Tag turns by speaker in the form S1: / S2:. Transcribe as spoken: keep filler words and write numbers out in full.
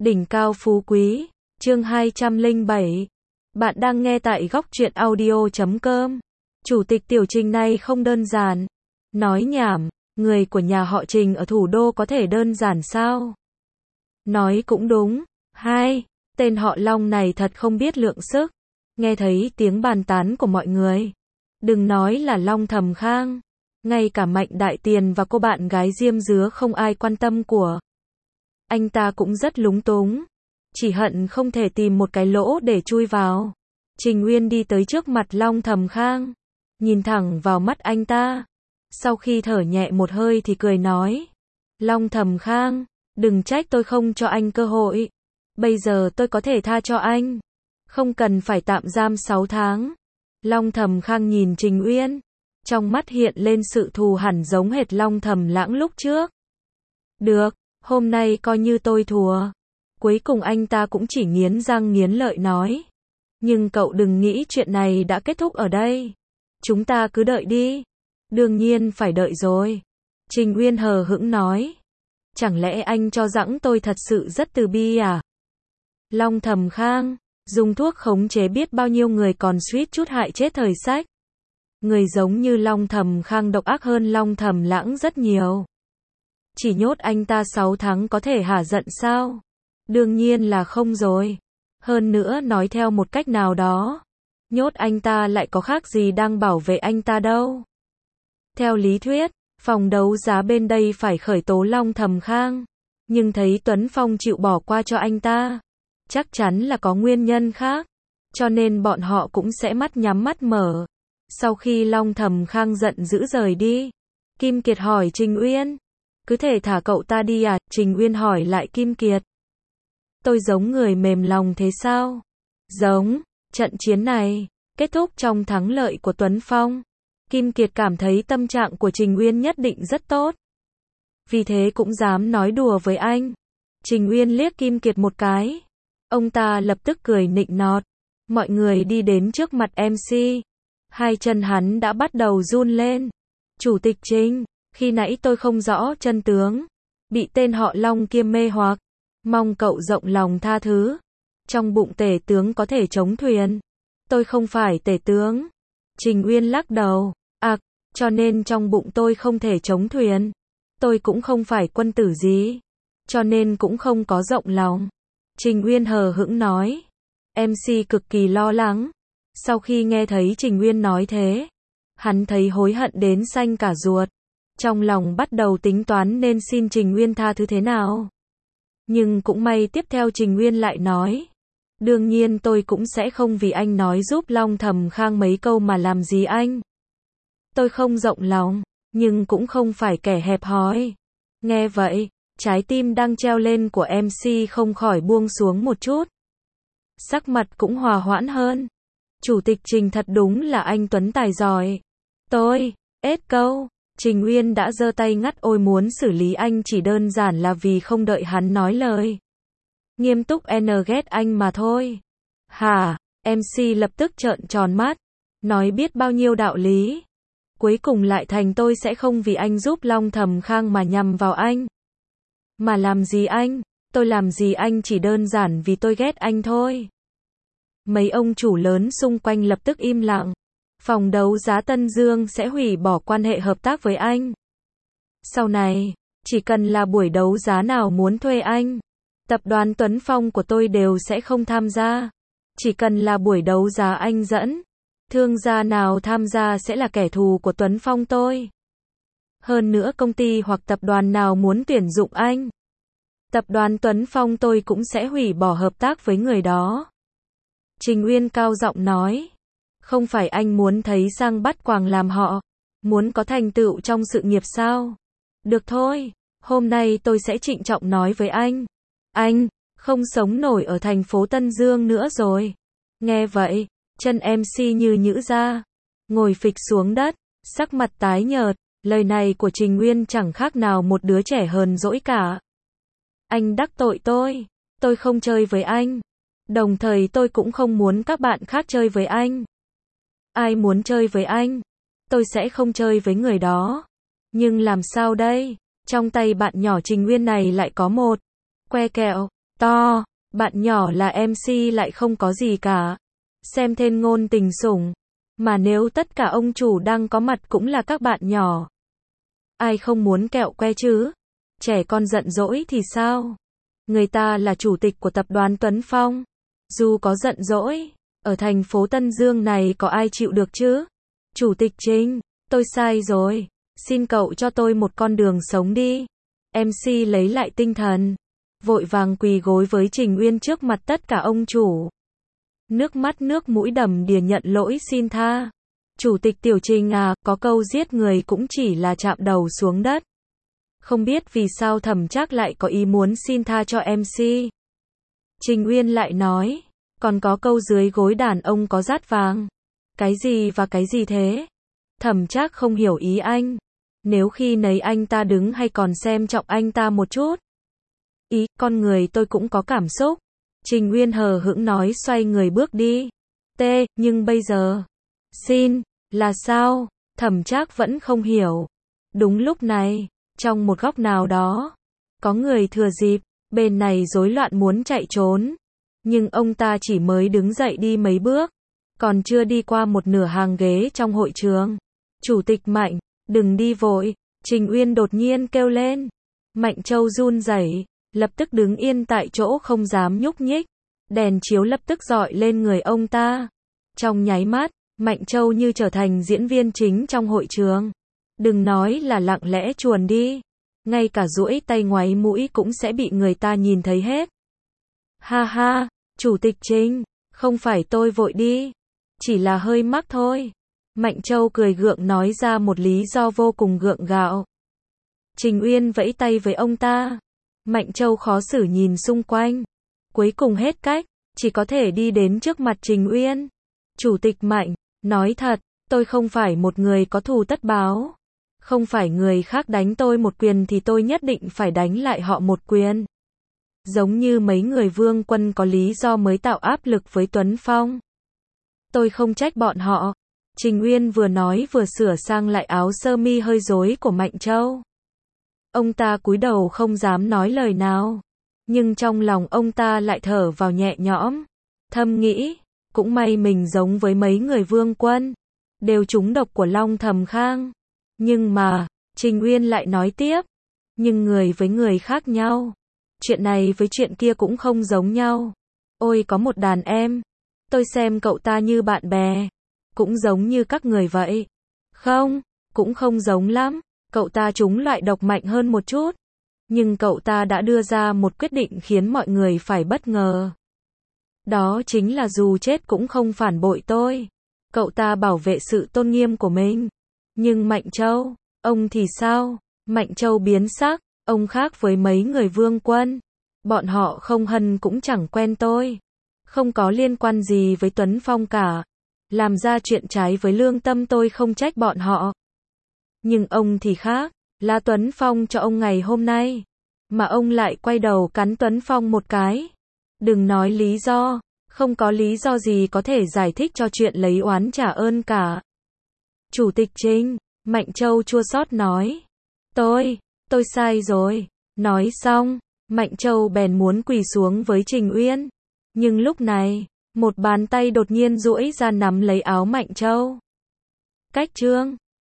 S1: Đỉnh cao phú quý, chương hai trăm lẻ bảy. Bạn đang nghe tại góc truyện audio chấm com. Chủ tịch tiểu Trình này không đơn giản. Nói nhảm, người của nhà họ Trình ở thủ đô có thể đơn giản sao? Nói cũng đúng. Hai, tên họ Long này thật không biết lượng sức. Nghe thấy tiếng bàn tán của mọi người. Đừng nói là Long Thầm Khang. Ngay cả Mạnh Đại Tiền và cô bạn gái Diêm Dứa không ai quan tâm của. Anh ta cũng rất lúng túng. Chỉ hận không thể tìm một cái lỗ để chui vào. Trình Uyên đi tới trước mặt Long Thầm Khang. Nhìn thẳng vào mắt anh ta. Sau khi thở nhẹ một hơi thì cười nói. Long Thầm Khang, đừng trách tôi không cho anh cơ hội. Bây giờ tôi có thể tha cho anh. Không cần phải tạm giam sáu tháng. Long Thầm Khang nhìn Trình Uyên. Trong mắt hiện lên sự thù hằn giống hệt Long Thầm Lãng lúc trước. Được, hôm nay coi như tôi thua. Cuối cùng anh ta cũng chỉ nghiến răng nghiến lợi nói. Nhưng cậu đừng nghĩ chuyện này đã kết thúc ở đây. Chúng ta cứ đợi đi. Đương nhiên phải đợi rồi. Trình Uyên hờ hững nói. Chẳng lẽ anh cho rằng tôi thật sự rất từ bi à? Long Thầm Khang, dùng thuốc khống chế biết bao nhiêu người còn suýt chút hại chết thời sách. Người giống như Long Thầm Khang độc ác hơn Long Thầm Lãng rất nhiều. Chỉ nhốt anh ta sáu tháng có thể hả giận sao? Đương nhiên là không rồi. Hơn nữa nói theo một cách nào đó. Nhốt anh ta lại có khác gì đang bảo vệ anh ta đâu. Theo lý thuyết, phòng đấu giá bên đây phải khởi tố Long Thầm Khang. Nhưng thấy Tuấn Phong chịu bỏ qua cho anh ta. Chắc chắn là có nguyên nhân khác. Cho nên bọn họ cũng sẽ mắt nhắm mắt mở. Sau khi Long Thầm Khang giận dữ rời đi. Kim Kiệt hỏi Trình Uyên. Cứ thể thả cậu ta đi à? Trình Uyên hỏi lại Kim Kiệt. Tôi giống người mềm lòng thế sao? Giống. Trận chiến này kết thúc trong thắng lợi của Tuấn Phong. Kim Kiệt cảm thấy tâm trạng của Trình Uyên nhất định rất tốt. Vì thế cũng dám nói đùa với anh. Trình Uyên liếc Kim Kiệt một cái. Ông ta lập tức cười nịnh nọt. Mọi người đi đến trước mặt em xê. Hai chân hắn đã bắt đầu run lên. Chủ tịch Trình, khi nãy tôi không rõ chân tướng. Bị tên họ Long kia mê hoặc. Mong cậu rộng lòng tha thứ. Trong bụng tể tướng có thể chống thuyền. Tôi không phải tể tướng. Trình Uyên lắc đầu. À, cho nên trong bụng tôi không thể chống thuyền. Tôi cũng không phải quân tử gì. Cho nên cũng không có rộng lòng. Trình Uyên hờ hững nói. em xê cực kỳ lo lắng. Sau khi nghe thấy Trình Uyên nói thế, hắn thấy hối hận đến xanh cả ruột. Trong lòng bắt đầu tính toán nên xin Trình Uyên tha thứ thế nào. Nhưng cũng may tiếp theo Trình Uyên lại nói. Đương nhiên tôi cũng sẽ không vì anh nói giúp Long Thầm Khang mấy câu mà làm gì anh. Tôi không rộng lòng, nhưng cũng không phải kẻ hẹp hòi. Nghe vậy, trái tim đang treo lên của em xê không khỏi buông xuống một chút. Sắc mặt cũng hòa hoãn hơn. Chủ tịch Trình thật đúng là anh tuấn tài giỏi. Tôi, ết câu, Trình Uyên đã giơ tay ngắt ôi muốn xử lý anh chỉ đơn giản là vì không đợi hắn nói lời. Nghiêm túc n ghét anh mà thôi. Hả, em xê lập tức trợn tròn mắt. Nói biết bao nhiêu đạo lý. Cuối cùng lại thành tôi sẽ không vì anh giúp Long Thầm Khang mà nhằm vào anh. Mà làm gì anh, tôi làm gì anh chỉ đơn giản vì tôi ghét anh thôi. Mấy ông chủ lớn xung quanh lập tức im lặng. Phòng đấu giá Tân Dương sẽ hủy bỏ quan hệ hợp tác với anh. Sau này, chỉ cần là buổi đấu giá nào muốn thuê anh, tập đoàn Tuấn Phong của tôi đều sẽ không tham gia. Chỉ cần là buổi đấu giá anh dẫn, thương gia nào tham gia sẽ là kẻ thù của Tuấn Phong tôi. Hơn nữa công ty hoặc tập đoàn nào muốn tuyển dụng anh, tập đoàn Tuấn Phong tôi cũng sẽ hủy bỏ hợp tác với người đó. Trình Uyên cao giọng nói. Không phải anh muốn thấy sang bắt quàng làm họ, muốn có thành tựu trong sự nghiệp sao? Được thôi, hôm nay tôi sẽ trịnh trọng nói với anh. Anh, không sống nổi ở thành phố Tân Dương nữa rồi. Nghe vậy, chân em xê như nhũ ra, ngồi phịch xuống đất, sắc mặt tái nhợt. Lời này của Trình Uyên chẳng khác nào một đứa trẻ hờn dỗi cả. Anh đắc tội tôi, tôi không chơi với anh. Đồng thời tôi cũng không muốn các bạn khác chơi với anh. Ai muốn chơi với anh, tôi sẽ không chơi với người đó. Nhưng làm sao đây? Trong tay bạn nhỏ Trình Uyên này lại có một que kẹo. to, bạn nhỏ là em xê lại không có gì cả. Xem tên ngôn tình sủng. Mà nếu tất cả ông chủ đang có mặt cũng là các bạn nhỏ. Ai không muốn kẹo que chứ? Trẻ con giận dỗi thì sao? Người ta là chủ tịch của tập đoàn Tuấn Phong. Dù có giận dỗi, ở thành phố Tân Dương này có ai chịu được chứ? Chủ tịch Trình, tôi sai rồi. Xin cậu cho tôi một con đường sống đi. em xê lấy lại tinh thần. Vội vàng quỳ gối với Trình Uyên trước mặt tất cả ông chủ. Nước mắt nước mũi đầm đìa nhận lỗi xin tha. Chủ tịch Tiểu Trình à, có câu giết người cũng chỉ là chạm đầu xuống đất. Không biết vì sao Thẩm Trác lại có ý muốn xin tha cho em xê. Trình Uyên lại nói, còn có câu dưới gối đàn ông có rát vàng. Cái gì và cái gì thế? Thẩm Trác không hiểu ý anh. Nếu khi nấy anh ta đứng hay còn xem trọng anh ta một chút. Ý, con người tôi cũng có cảm xúc. Trình Uyên hờ hững nói xoay người bước đi. T, nhưng bây giờ. Xin, là sao? Thẩm Trác vẫn không hiểu. Đúng lúc này, trong một góc nào đó, có người thừa dịp, bên này rối loạn muốn chạy trốn. Nhưng ông ta chỉ mới đứng dậy đi mấy bước, còn chưa đi qua một nửa hàng ghế trong hội trường. Chủ tịch Mạnh, đừng đi vội, Trình Uyên đột nhiên kêu lên. Mạnh Châu run rẩy, lập tức đứng yên tại chỗ không dám nhúc nhích. Đèn chiếu lập tức dọi lên người ông ta. Trong nháy mắt, Mạnh Châu như trở thành diễn viên chính trong hội trường. Đừng nói là lặng lẽ chuồn đi, ngay cả duỗi tay ngoáy mũi cũng sẽ bị người ta nhìn thấy hết. Ha ha, Chủ tịch Trình, không phải tôi vội đi, chỉ là hơi mắc thôi. Mạnh Châu cười gượng nói ra một lý do vô cùng gượng gạo. Trình Uyên vẫy tay với ông ta. Mạnh Châu khó xử nhìn xung quanh. Cuối cùng hết cách, chỉ có thể đi đến trước mặt Trình Uyên. Chủ tịch Mạnh, nói thật, tôi không phải một người có thù tất báo. Không phải người khác đánh tôi một quyền thì tôi nhất định phải đánh lại họ một quyền. Giống như mấy người Vương Quân có lý do mới tạo áp lực với Tuấn Phong. Tôi không trách bọn họ. Trình Uyên vừa nói vừa sửa sang lại áo sơ mi hơi rối của Mạnh Châu. Ông ta cúi đầu không dám nói lời nào. Nhưng trong lòng ông ta lại thở vào nhẹ nhõm. Thầm nghĩ, cũng may mình giống với mấy người Vương Quân. Đều trúng độc của Long Thầm Khang. Nhưng mà, Trình Uyên lại nói tiếp. Nhưng người với người khác nhau. Chuyện này với chuyện kia cũng không giống nhau. Ôi có một đàn em. Tôi xem cậu ta như bạn bè. Cũng giống như các người vậy. Không, cũng không giống lắm. Cậu ta trúng loại độc mạnh hơn một chút. Nhưng cậu ta đã đưa ra một quyết định khiến mọi người phải bất ngờ. Đó chính là dù chết cũng không phản bội tôi. Cậu ta bảo vệ sự tôn nghiêm của mình. Nhưng Mạnh Châu, ông thì sao? Mạnh Châu biến sắc, ông khác với mấy người Vương Quân. Bọn họ không hận cũng chẳng quen tôi. Không có liên quan gì với Tuấn Phong cả. Làm ra chuyện trái với lương tâm tôi không trách bọn họ. Nhưng ông thì khác, là Tuấn Phong cho ông ngày hôm nay. Mà ông lại quay đầu cắn Tuấn Phong một cái. Đừng nói lý do, không có lý do gì có thể giải thích cho chuyện lấy oán trả ơn cả. Chủ tịch Trình, Mạnh Châu chua xót nói. Tôi, tôi sai rồi. Nói xong, Mạnh Châu bèn muốn quỳ xuống với Trình Uyên. Nhưng lúc này, một bàn tay đột nhiên duỗi ra nắm lấy áo Mạnh Châu. Cách trương.